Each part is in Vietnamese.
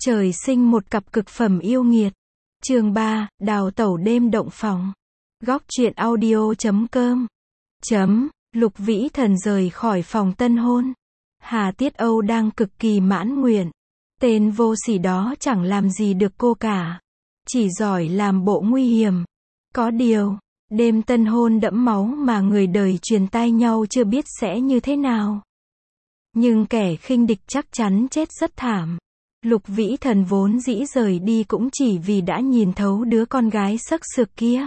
Trời sinh một cặp cực phẩm yêu nghiệt. Chương 3, đào tẩu đêm động phòng. Góc truyện audio.com. Lục Vĩ Thần rời khỏi phòng tân hôn. Hà Tiết Âu đang cực kỳ mãn nguyện. Tên vô sỉ đó chẳng làm gì được cô cả. Chỉ giỏi làm bộ nguy hiểm. Có điều, đêm tân hôn đẫm máu mà người đời truyền tai nhau chưa biết sẽ như thế nào. Nhưng kẻ khinh địch chắc chắn chết rất thảm. Lục Vĩ Thần vốn dĩ rời đi cũng chỉ vì đã nhìn thấu đứa con gái xấc xược kia.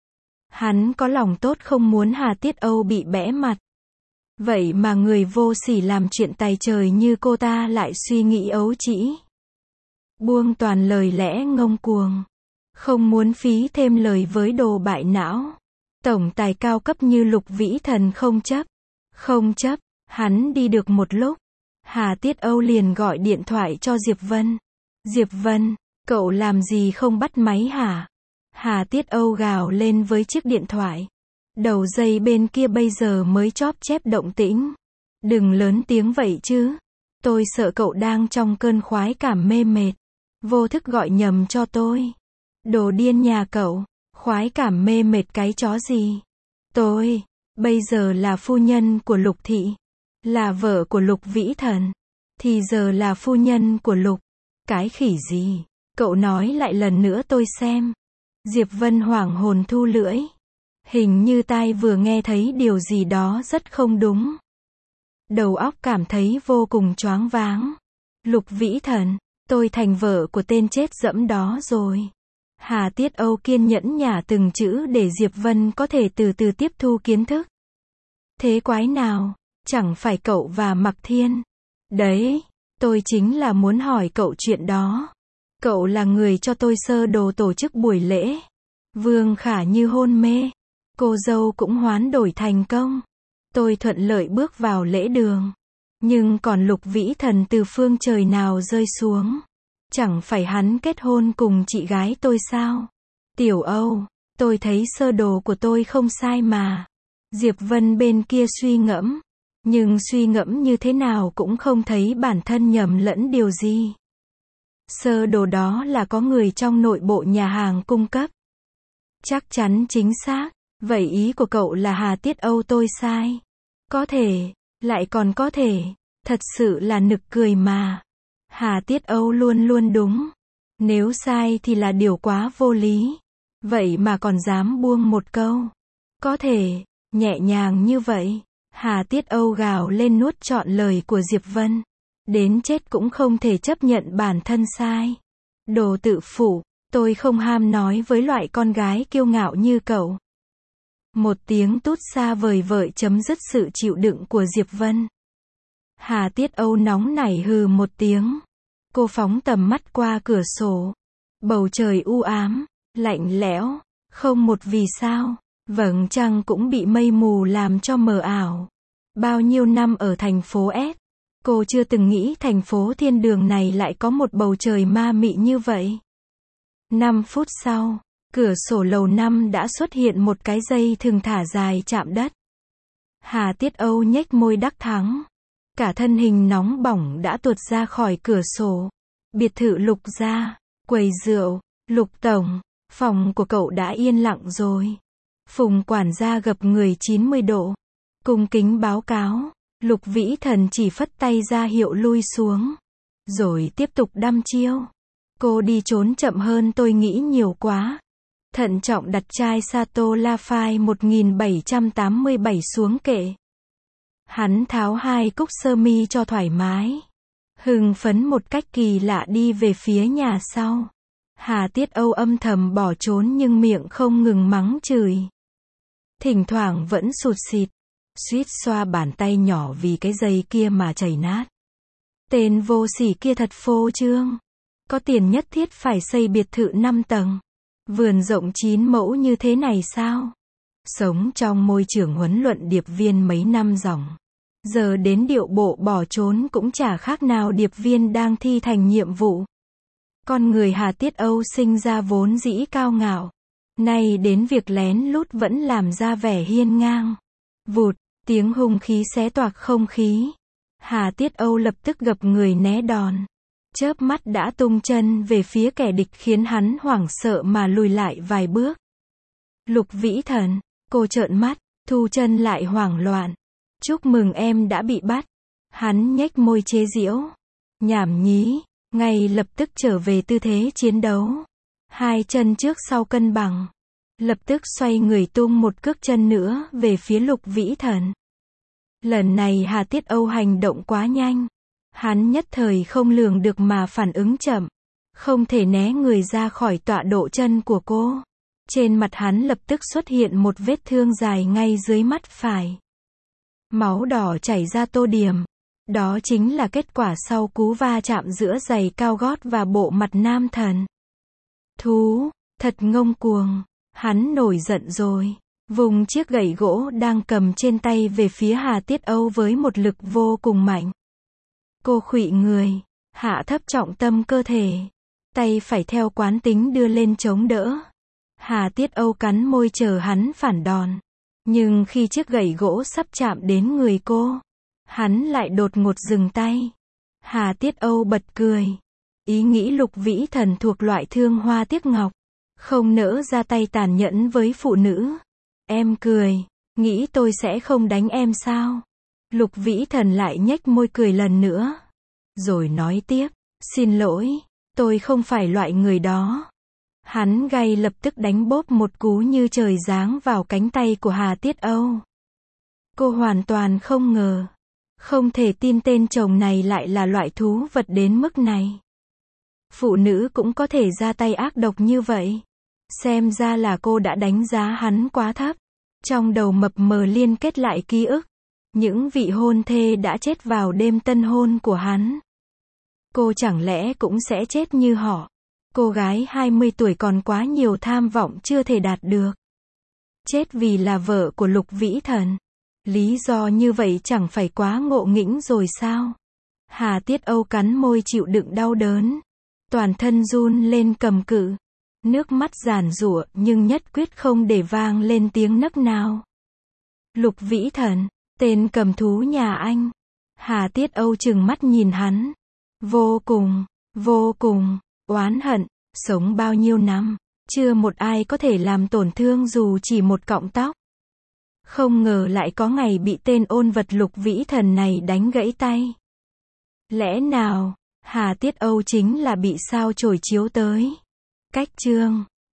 Hắn có lòng tốt không muốn Hà Tiết Âu bị bẽ mặt. Vậy mà người vô sỉ làm chuyện tày trời như cô ta lại suy nghĩ ấu trĩ. Buông toàn lời lẽ ngông cuồng. Không muốn phí thêm lời với đồ bại não. Tổng tài cao cấp như Lục Vĩ Thần không chấp, hắn đi được một lúc. Hà Tiết Âu liền gọi điện thoại cho Diệp Vân. Diệp Vân, cậu làm gì không bắt máy hả? Hà Tiết Âu gào lên với chiếc điện thoại. Đầu dây bên kia bây giờ mới chóp chép động tĩnh. Đừng lớn tiếng vậy chứ. Tôi sợ cậu đang trong cơn khoái cảm mê mệt. Vô thức gọi nhầm cho tôi. Đồ điên nhà cậu, khoái cảm mê mệt cái chó gì? Tôi, bây giờ là phu nhân của Lục Thị. Là vợ của Lục Vĩ Thần. Thì giờ là phu nhân của Lục. Cái khỉ gì? Cậu nói lại lần nữa tôi xem. Diệp Vân hoảng hồn thu lưỡi. Hình như tai vừa nghe thấy điều gì đó rất không đúng. Đầu óc cảm thấy vô cùng choáng váng. Lục Vĩ Thần, tôi thành vợ của tên chết dẫm đó rồi. Hà Tiết Âu kiên nhẫn nhả từng chữ để Diệp Vân có thể từ từ tiếp thu kiến thức. Thế quái nào? Chẳng phải cậu và Mạc Thiên. Đấy, tôi chính là muốn hỏi cậu chuyện đó. Cậu là người cho tôi sơ đồ tổ chức buổi lễ. Vương Khả như hôn mê. Cô dâu cũng hoán đổi thành công. Tôi thuận lợi bước vào lễ đường. Nhưng còn Lục Vĩ Thần từ phương trời nào rơi xuống. Chẳng phải hắn kết hôn cùng chị gái tôi sao? Tiểu Âu, tôi thấy sơ đồ của tôi không sai mà. Diệp Vân bên kia suy ngẫm. Nhưng suy ngẫm như thế nào cũng không thấy bản thân nhầm lẫn điều gì. Sơ đồ đó là có người trong nội bộ nhà hàng cung cấp. Chắc chắn chính xác. Vậy ý của cậu là Hà Tiết Âu tôi sai. Có thể, lại còn có thể. Thật sự là nực cười mà. Hà Tiết Âu luôn luôn đúng. Nếu sai thì là điều quá vô lý. Vậy mà còn dám buông một câu. Có thể, nhẹ nhàng như vậy. Hà Tiết Âu gào lên nuốt trọn lời của Diệp Vân. Đến chết cũng không thể chấp nhận bản thân sai. Đồ tự phụ, tôi không ham nói với loại con gái kiêu ngạo như cậu. Một tiếng tút xa vời vợi chấm dứt sự chịu đựng của Diệp Vân. Hà Tiết Âu nóng nảy hừ một tiếng. Cô phóng tầm mắt qua cửa sổ. Bầu trời u ám, lạnh lẽo, không một vì sao. Vầng trăng cũng bị mây mù làm cho mờ ảo. Bao nhiêu năm ở thành phố S, cô chưa từng nghĩ thành phố thiên đường này lại có một bầu trời ma mị như vậy. 5 phút sau, cửa sổ lầu 5 đã xuất hiện một cái dây thừng thả dài chạm đất. Hà Tiết Âu nhếch môi đắc thắng. Cả thân hình nóng bỏng đã tuột ra khỏi cửa sổ. Biệt thự Lục gia, quầy rượu, Lục tổng, phòng của cậu đã yên lặng rồi. Phùng quản gia gập người 90 độ. Cung kính báo cáo. Lục Vĩ Thần chỉ phất tay ra hiệu lui xuống. Rồi tiếp tục đăm chiêu. Cô đi trốn chậm hơn tôi nghĩ nhiều quá. Thận trọng đặt chai Sato La Phai 1787 xuống kệ. Hắn tháo 2 cúc sơ mi cho thoải mái. Hưng phấn một cách kỳ lạ đi về phía nhà sau. Hà Tiết Âu âm thầm bỏ trốn nhưng miệng không ngừng mắng chửi. Thỉnh thoảng vẫn sụt sịt. Suýt xoa bàn tay nhỏ vì cái dây kia mà chảy nát. Tên vô sỉ kia thật phô trương. Có tiền nhất thiết phải xây biệt thự 5 tầng. Vườn rộng 9 mẫu như thế này sao? Sống trong môi trường huấn luyện điệp viên mấy năm ròng. Giờ đến điệu bộ bỏ trốn cũng chả khác nào điệp viên đang thi thành nhiệm vụ. Con người Hà Tiết Âu sinh ra vốn dĩ cao ngạo. Nay đến việc lén lút vẫn làm ra vẻ hiên ngang. Vụt, tiếng hung khí xé toạc không khí. Hà Tiết Âu lập tức gập người né đòn. chớp mắt đã tung chân về phía kẻ địch khiến hắn hoảng sợ mà lùi lại vài bước. Lục Vĩ Thần, cô trợn mắt, thu chân lại hoảng loạn. Chúc mừng em đã bị bắt. Hắn nhếch môi chế giễu. Nhảm nhí, ngay lập tức trở về tư thế chiến đấu. Hai chân trước sau cân bằng. Lập tức xoay người tung một cước chân nữa về phía Lục Vĩ Thần. Lần này Hà Tiết Âu hành động quá nhanh. Hắn nhất thời không lường được mà phản ứng chậm. Không thể né người ra khỏi tọa độ chân của cô. Trên mặt hắn lập tức xuất hiện một vết thương dài ngay dưới mắt phải. Máu đỏ chảy ra tô điểm. Đó chính là kết quả sau cú va chạm giữa giày cao gót và bộ mặt nam thần. Thú, thật ngông cuồng. Hắn nổi giận rồi. Vùng chiếc gậy gỗ đang cầm trên tay về phía Hà Tiết Âu với một lực vô cùng mạnh. Cô khuỵu người, hạ thấp trọng tâm cơ thể. Tay phải theo quán tính đưa lên chống đỡ. Hà Tiết Âu cắn môi chờ hắn phản đòn. Nhưng khi chiếc gậy gỗ sắp chạm đến người cô, hắn lại đột ngột dừng tay. Hà Tiết Âu bật cười. Ý nghĩ Lục Vĩ Thần thuộc loại thương hoa tiếc ngọc. Không nỡ ra tay tàn nhẫn với phụ nữ. Em cười. Nghĩ tôi sẽ không đánh em sao? Lục Vĩ Thần lại nhếch môi cười lần nữa. Rồi nói tiếp. Xin lỗi. Tôi không phải loại người đó. Hắn gay lập tức đánh bốp một cú như trời giáng vào cánh tay của Hà Tiết Âu. Cô hoàn toàn không ngờ. Không thể tin tên chồng này lại là loại thú vật đến mức này. Phụ nữ cũng có thể ra tay ác độc như vậy. Xem ra là cô đã đánh giá hắn quá thấp. Trong đầu mập mờ liên kết lại ký ức. Những vị hôn thê đã chết vào đêm tân hôn của hắn. Cô chẳng lẽ cũng sẽ chết như họ? Cô gái 20 tuổi còn quá nhiều tham vọng chưa thể đạt được. Chết vì là vợ của Lục Vĩ Thần. Lý do như vậy chẳng phải quá ngộ nghĩnh rồi sao? Hà Tiết Âu cắn môi chịu đựng đau đớn. Toàn thân run lên cầm cự. Nước mắt giàn giụa nhưng nhất quyết không để vang lên tiếng nấc nào. Lục Vĩ Thần, tên cầm thú nhà anh. Hà Tiết Âu trừng mắt nhìn hắn. Vô cùng, oán hận, sống bao nhiêu năm, chưa một ai có thể làm tổn thương dù chỉ một cọng tóc. Không ngờ lại có ngày bị tên ôn vật Lục Vĩ Thần này đánh gãy tay. Lẽ nào, Hà Tiết Âu chính là bị sao chổi chiếu tới. Cách chương